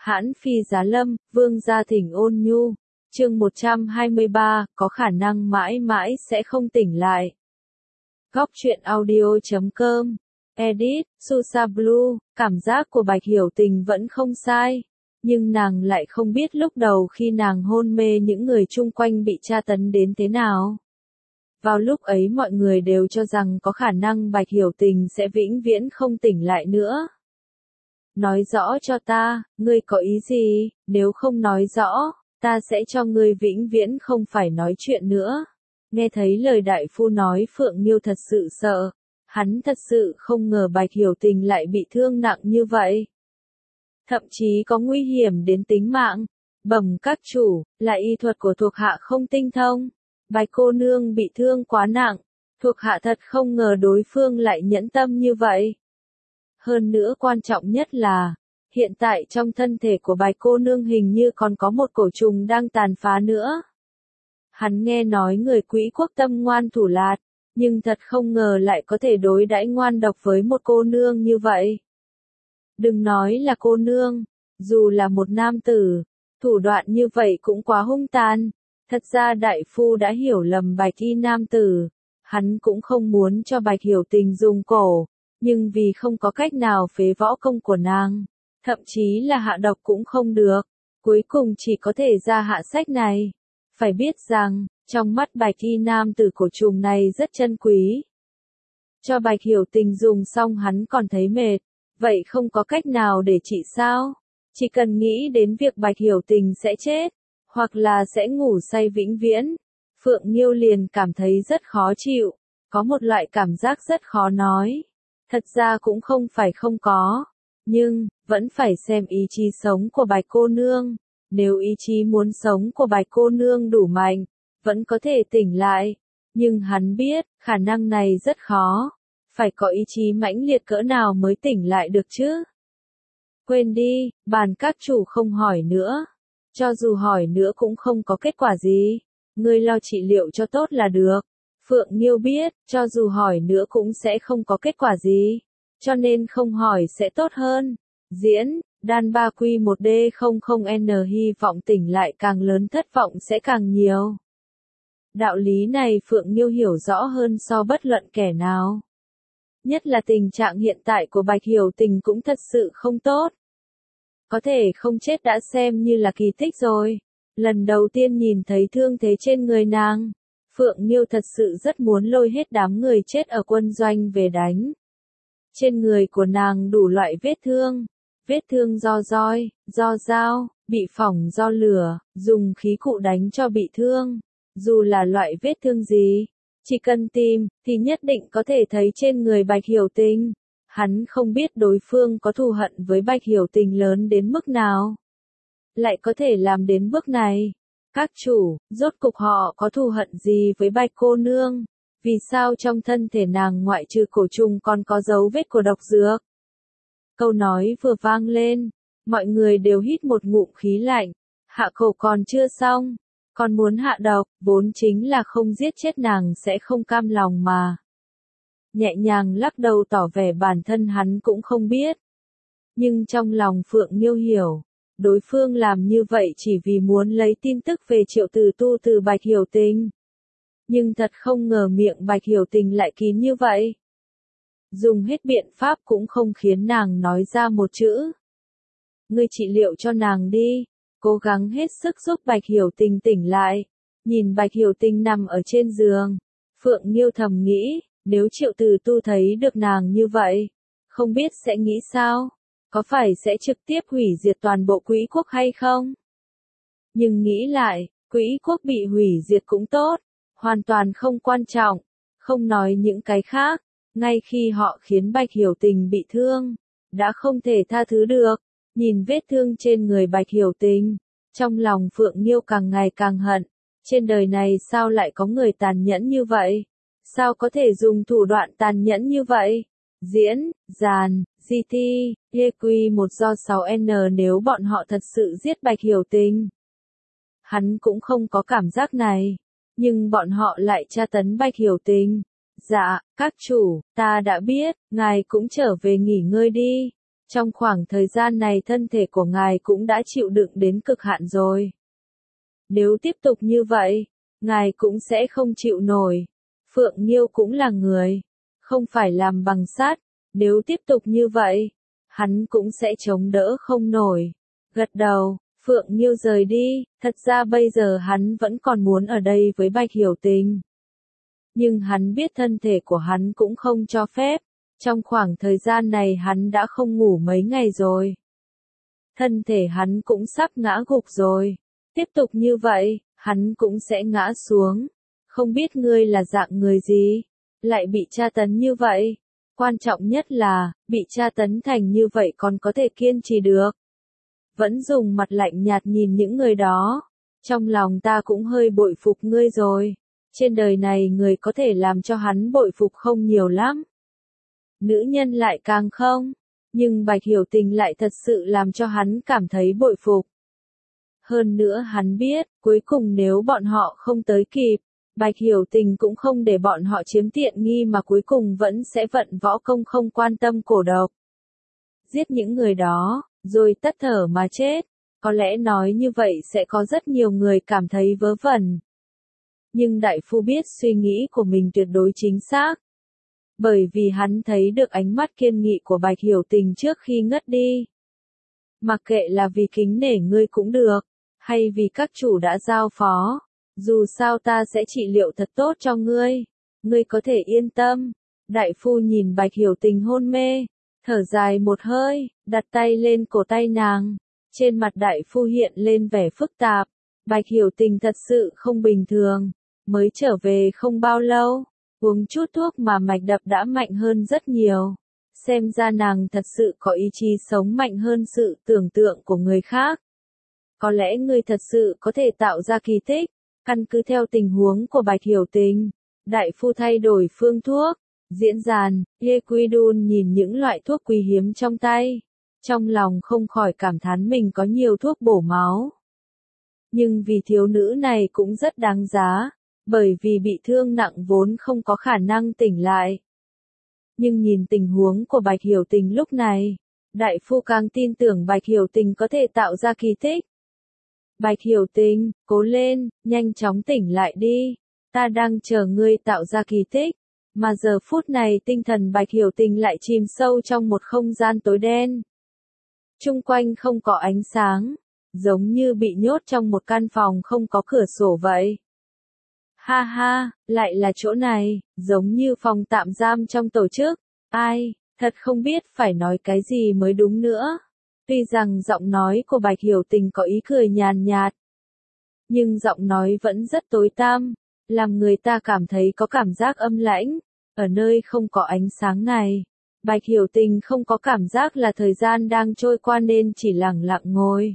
Hãn Phi Giá Lâm, Vương Gia Thỉnh Ôn Nhu. Chương 123, có khả năng mãi mãi sẽ không tỉnh lại. Góc truyện audio.com. Edit, Susa Blue. Cảm giác của Bạch Hiểu Tình vẫn không sai. Nhưng nàng lại không biết lúc đầu khi nàng hôn mê những người chung quanh bị tra tấn đến thế nào. Vào lúc ấy mọi người đều cho rằng có khả năng Bạch Hiểu Tình sẽ vĩnh viễn không tỉnh lại nữa. Nói rõ cho ta, ngươi có ý gì, nếu không nói rõ, ta sẽ cho ngươi vĩnh viễn không phải nói chuyện nữa. Nghe thấy lời đại phu nói Phượng Nghiêu thật sự sợ, hắn thật sự không ngờ Bạch Hiểu Tình lại bị thương nặng như vậy. Thậm chí có nguy hiểm đến tính mạng. Bẩm các chủ, là y thuật của thuộc hạ không tinh thông. Bạch cô nương bị thương quá nặng, thuộc hạ thật không ngờ đối phương lại nhẫn tâm như vậy. Hơn nữa quan trọng nhất là, hiện tại trong thân thể của Bạch cô nương hình như còn có một cổ trùng đang tàn phá nữa. Hắn nghe nói người Quỹ Quốc tâm ngoan thủ lạt, nhưng thật không ngờ lại có thể đối đãi ngoan độc với một cô nương như vậy. Đừng nói là cô nương, dù là một nam tử, thủ đoạn như vậy cũng quá hung tàn. Thật ra đại phu đã hiểu lầm Bạch y nam tử, hắn cũng không muốn cho Bạch Hiểu Tình dùng cổ, nhưng vì không có cách nào phế võ công của nàng, thậm chí là hạ độc cũng không được, cuối cùng chỉ có thể ra hạ sách này. Phải biết rằng, trong mắt Bạch y nam tử cổ trùng này rất chân quý. Cho Bạch Hiểu Tình dùng xong hắn còn thấy mệt, vậy không có cách nào để trị sao? Chỉ cần nghĩ đến việc Bạch Hiểu Tình sẽ chết, hoặc là sẽ ngủ say vĩnh viễn, Phượng Nghiêu liền cảm thấy rất khó chịu, có một loại cảm giác rất khó nói. Thật ra cũng không phải không có, nhưng, vẫn phải xem ý chí sống của Bạch cô nương. Nếu ý chí muốn sống của Bạch cô nương đủ mạnh, vẫn có thể tỉnh lại. Nhưng hắn biết, khả năng này rất khó. Phải có ý chí mãnh liệt cỡ nào mới tỉnh lại được chứ? Quên đi, bàn các chủ không hỏi nữa. Cho dù hỏi nữa cũng không có kết quả gì. Ngươi lo trị liệu cho tốt là được. Phượng Nghiêu biết, cho dù hỏi nữa cũng sẽ không có kết quả gì. Cho nên không hỏi sẽ tốt hơn. Diễn, đan 3Q1D00N hy vọng tỉnh lại càng lớn thất vọng sẽ càng nhiều. Đạo lý này Phượng Nghiêu hiểu rõ hơn so bất luận kẻ nào. Nhất là tình trạng hiện tại của Bạch Hiểu Tình cũng thật sự không tốt. Có thể không chết đã xem như là kỳ tích rồi. Lần đầu tiên nhìn thấy thương thế trên người nàng, Phượng Nghiêu thật sự rất muốn lôi hết đám người chết ở quân doanh về đánh. Trên người của nàng đủ loại vết thương do roi, do dao, bị phỏng do lửa, dùng khí cụ đánh cho bị thương. Dù là loại vết thương gì, chỉ cần tìm, thì nhất định có thể thấy trên người Bạch Hiểu Tình. Hắn không biết đối phương có thù hận với Bạch Hiểu Tình lớn đến mức nào. Lại có thể làm đến bước này. Các chủ, rốt cục họ có thù hận gì với Bạch cô nương? Vì sao trong thân thể nàng ngoại trừ cổ trùng còn có dấu vết của độc dược? Câu nói vừa vang lên, mọi người đều hít một ngụm khí lạnh. Hạ khẩu còn chưa xong, còn muốn hạ độc, vốn chính là không giết chết nàng sẽ không cam lòng mà. Nhẹ nhàng lắc đầu tỏ vẻ bản thân hắn cũng không biết. Nhưng trong lòng Phượng Nghiêu hiểu, đối phương làm như vậy chỉ vì muốn lấy tin tức về Triệu Tử Tu từ Bạch Hiểu Tình. Nhưng thật không ngờ miệng Bạch Hiểu Tình lại kín như vậy. Dùng hết biện pháp cũng không khiến nàng nói ra một chữ. Ngươi trị liệu cho nàng đi, cố gắng hết sức giúp Bạch Hiểu Tình tỉnh lại. Nhìn Bạch Hiểu Tình nằm ở trên giường, Phượng Nghiêu thầm nghĩ, nếu Triệu Tử Tu thấy được nàng như vậy, không biết sẽ nghĩ sao? Có phải sẽ trực tiếp hủy diệt toàn bộ Quỹ Quốc hay không? Nhưng nghĩ lại, Quỹ Quốc bị hủy diệt cũng tốt, hoàn toàn không quan trọng, không nói những cái khác, ngay khi họ khiến Bạch Hiểu Tình bị thương, đã không thể tha thứ được. Nhìn vết thương trên người Bạch Hiểu Tình, trong lòng Phượng Nghiêu càng ngày càng hận, trên đời này sao lại có người tàn nhẫn như vậy? Sao có thể dùng thủ đoạn tàn nhẫn như vậy? Diễn, dàn, GT, EQ1 do 6N nếu bọn họ thật sự giết Bạch Hiểu Tình. Hắn cũng không có cảm giác này, nhưng bọn họ lại tra tấn Bạch Hiểu Tình. Dạ, các chủ, ta đã biết, ngài cũng trở về nghỉ ngơi đi. Trong khoảng thời gian này thân thể của ngài cũng đã chịu đựng đến cực hạn rồi. Nếu tiếp tục như vậy, ngài cũng sẽ không chịu nổi. Phượng Nghiêu cũng là người, không phải làm bằng sắt, nếu tiếp tục như vậy, hắn cũng sẽ chống đỡ không nổi. Gật đầu, Phượng Nghiêu rời đi, thật ra bây giờ hắn vẫn còn muốn ở đây với Bạch Hiểu Tình. Nhưng hắn biết thân thể của hắn cũng không cho phép, trong khoảng thời gian này hắn đã không ngủ mấy ngày rồi. Thân thể hắn cũng sắp ngã gục rồi, tiếp tục như vậy, hắn cũng sẽ ngã xuống. Không biết ngươi là dạng người gì, lại bị tra tấn như vậy. Quan trọng nhất là, bị tra tấn thành như vậy còn có thể kiên trì được. Vẫn dùng mặt lạnh nhạt nhìn những người đó. Trong lòng ta cũng hơi bội phục ngươi rồi. Trên đời này người có thể làm cho hắn bội phục không nhiều lắm. Nữ nhân lại càng không. Nhưng Bạch Hiểu Tình lại thật sự làm cho hắn cảm thấy bội phục. Hơn nữa hắn biết, cuối cùng nếu bọn họ không tới kịp, Bạch Hiểu Tình cũng không để bọn họ chiếm tiện nghi mà cuối cùng vẫn sẽ vận võ công không quan tâm cổ độc. Giết những người đó, rồi tắt thở mà chết. Có lẽ nói như vậy sẽ có rất nhiều người cảm thấy vớ vẩn. Nhưng đại phu biết suy nghĩ của mình tuyệt đối chính xác. Bởi vì hắn thấy được ánh mắt kiên nghị của Bạch Hiểu Tình trước khi ngất đi. Mặc kệ là vì kính nể ngươi cũng được, hay vì các chủ đã giao phó. Dù sao ta sẽ trị liệu thật tốt cho ngươi. Ngươi có thể yên tâm. Đại phu nhìn Bạch Hiểu Tình hôn mê. Thở dài một hơi, đặt tay lên cổ tay nàng. Trên mặt đại phu hiện lên vẻ phức tạp. Bạch Hiểu Tình thật sự không bình thường. Mới trở về không bao lâu. Uống chút thuốc mà mạch đập đã mạnh hơn rất nhiều. Xem ra nàng thật sự có ý chí sống mạnh hơn sự tưởng tượng của người khác. Có lẽ ngươi thật sự có thể tạo ra kỳ tích. Căn cứ theo tình huống của Bạch Hiểu Tình, đại phu thay đổi phương thuốc. Diễn Giàn, Yequidun nhìn những loại thuốc quý hiếm trong tay. Trong lòng không khỏi cảm thán mình có nhiều thuốc bổ máu. Nhưng vì thiếu nữ này cũng rất đáng giá. Bởi vì bị thương nặng vốn không có khả năng tỉnh lại. Nhưng nhìn tình huống của Bạch Hiểu Tình lúc này, đại phu càng tin tưởng Bạch Hiểu Tình có thể tạo ra kỳ tích. Bạch Hiểu Tình, cố lên, nhanh chóng tỉnh lại đi. Ta đang chờ ngươi tạo ra kỳ tích. Mà giờ phút này tinh thần Bạch Hiểu Tình lại chìm sâu trong một không gian tối đen. Chung quanh không có ánh sáng, giống như bị nhốt trong một căn phòng không có cửa sổ vậy. Ha ha, lại là chỗ này, giống như phòng tạm giam trong tổ chức. Ai, thật không biết phải nói cái gì mới đúng nữa. Tuy rằng giọng nói của Bạch Hiểu Tình có ý cười nhàn nhạt, nhưng giọng nói vẫn rất tối tăm, làm người ta cảm thấy có cảm giác âm lãnh. Ở nơi không có ánh sáng này, Bạch Hiểu Tình không có cảm giác là thời gian đang trôi qua nên chỉ lặng lặng ngồi.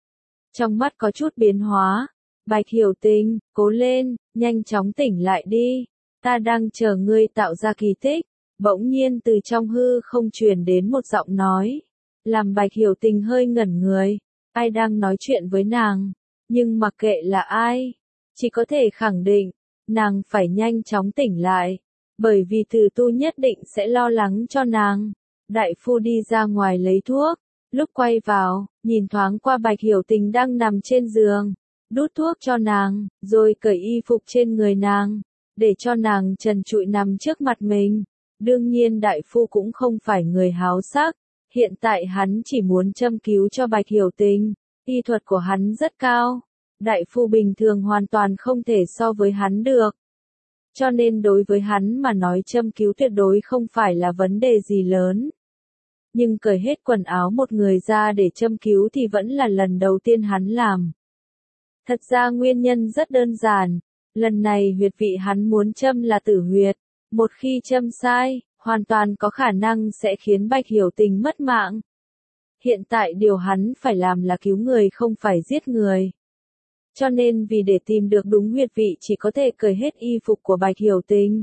Trong mắt có chút biến hóa. Bạch Hiểu Tình, cố lên, nhanh chóng tỉnh lại đi. Ta đang chờ ngươi tạo ra kỳ tích. Bỗng nhiên từ trong hư không truyền đến một giọng nói. Làm Bạch Hiểu Tình hơi ngẩn người. Ai đang nói chuyện với nàng? Nhưng mặc kệ là ai, chỉ có thể khẳng định, nàng phải nhanh chóng tỉnh lại. Bởi vì Từ Tu nhất định sẽ lo lắng cho nàng. Đại phu đi ra ngoài lấy thuốc. Lúc quay vào, nhìn thoáng qua Bạch Hiểu Tình đang nằm trên giường. Đút thuốc cho nàng, rồi cởi y phục trên người nàng, để cho nàng trần trụi nằm trước mặt mình. Đương nhiên đại phu cũng không phải người háo sắc, hiện tại hắn chỉ muốn châm cứu cho Bạch Hiểu Tình, y thuật của hắn rất cao. Đại phu bình thường hoàn toàn không thể so với hắn được. Cho nên đối với hắn mà nói châm cứu tuyệt đối không phải là vấn đề gì lớn. Nhưng cởi hết quần áo một người ra để châm cứu thì vẫn là lần đầu tiên hắn làm. Thật ra nguyên nhân rất đơn giản, lần này huyệt vị hắn muốn châm là tử huyệt, một khi châm sai, hoàn toàn có khả năng sẽ khiến Bạch Hiểu Tình mất mạng. Hiện tại điều hắn phải làm là cứu người không phải giết người. Cho nên vì để tìm được đúng huyệt vị chỉ có thể cởi hết y phục của Bạch Hiểu Tình.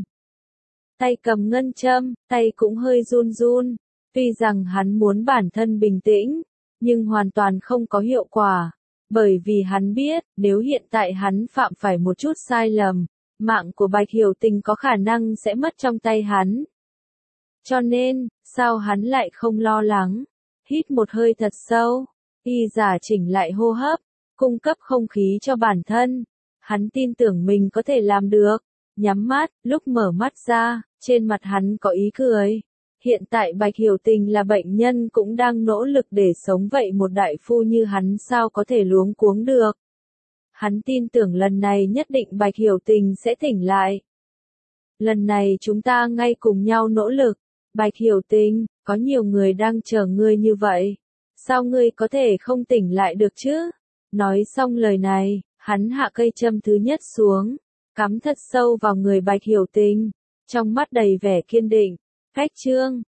Tay cầm ngân châm, tay cũng hơi run run, tuy rằng hắn muốn bản thân bình tĩnh, nhưng hoàn toàn không có hiệu quả. Bởi vì hắn biết, nếu hiện tại hắn phạm phải một chút sai lầm, mạng của Bạch Hiểu Tình có khả năng sẽ mất trong tay hắn. Cho nên, sao hắn lại không lo lắng? Hít một hơi thật sâu, y giả chỉnh lại hô hấp, cung cấp không khí cho bản thân. Hắn tin tưởng mình có thể làm được. Nhắm mắt, lúc mở mắt ra, trên mặt hắn có ý cười. Hiện tại Bạch Hiểu Tình là bệnh nhân cũng đang nỗ lực để sống, vậy một đại phu như hắn sao có thể luống cuống được. Hắn tin tưởng lần này nhất định Bạch Hiểu Tình sẽ tỉnh lại. Lần này chúng ta ngay cùng nhau nỗ lực. Bạch Hiểu Tình, có nhiều người đang chờ ngươi như vậy. Sao ngươi có thể không tỉnh lại được chứ? Nói xong lời này, hắn hạ cây châm thứ nhất xuống, cắm thật sâu vào người Bạch Hiểu Tình, trong mắt đầy vẻ kiên định. Khách trương,